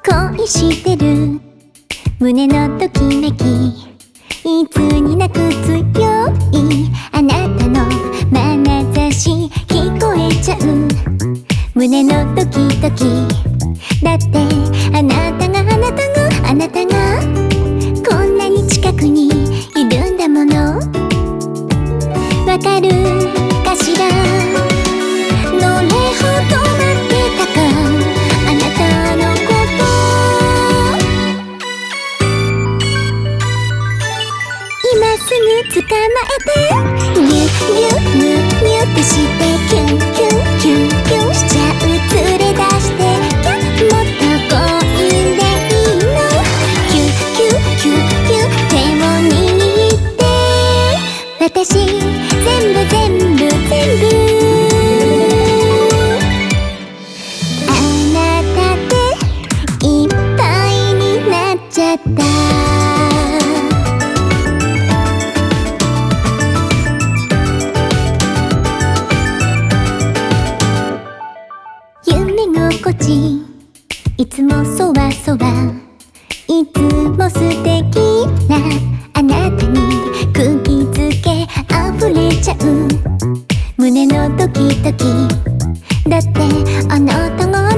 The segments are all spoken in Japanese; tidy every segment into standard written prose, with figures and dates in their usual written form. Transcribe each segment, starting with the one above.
恋してる胸のときめき、いつになく強いあなたの眼差し聞こえちゃう。胸のドキドキだって、あなたがこんなに近くにいるんだもの。わかるかしら、どれほど待ってたか、あなたのこと。今すぐ捕まえて、ギュギュムニュってしてキュンキュンキュンキュンしちゃう。連れ出してキャッ、もっと強引でいいの。キュキュキュキュ手を握って、私全部あなたでいっぱいになっちゃった。夢心地いつもそわそわ、いつも素敵なあなたに釘付け溢れちゃう。胸のドキドキだって、あなたが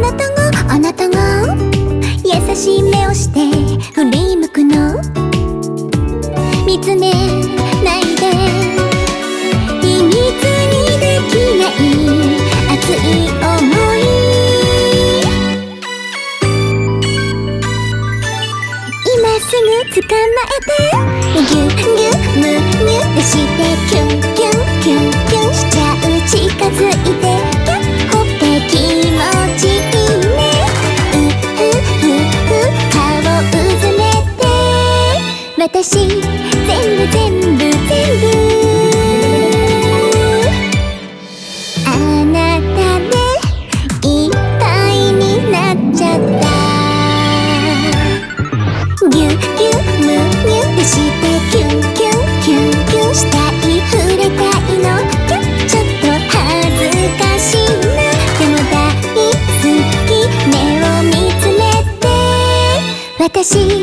優しい目をして振り向くの。見つめないで、秘密にできない熱い想い。今すぐ捕まえて、ギュギュムニュってしてキュンキュンキュンキュンしちゃう。近づいてキャッ、ほっぺ気持ちいいね。顔うずめて、私全部あなたでいっぱいになっちゃった。ギュギュムニュってしてキュンキュンキュンキュンしたい、触れたいの。キャッ、ちょっと恥ずかしいな、でも大好き。目を見つめて、私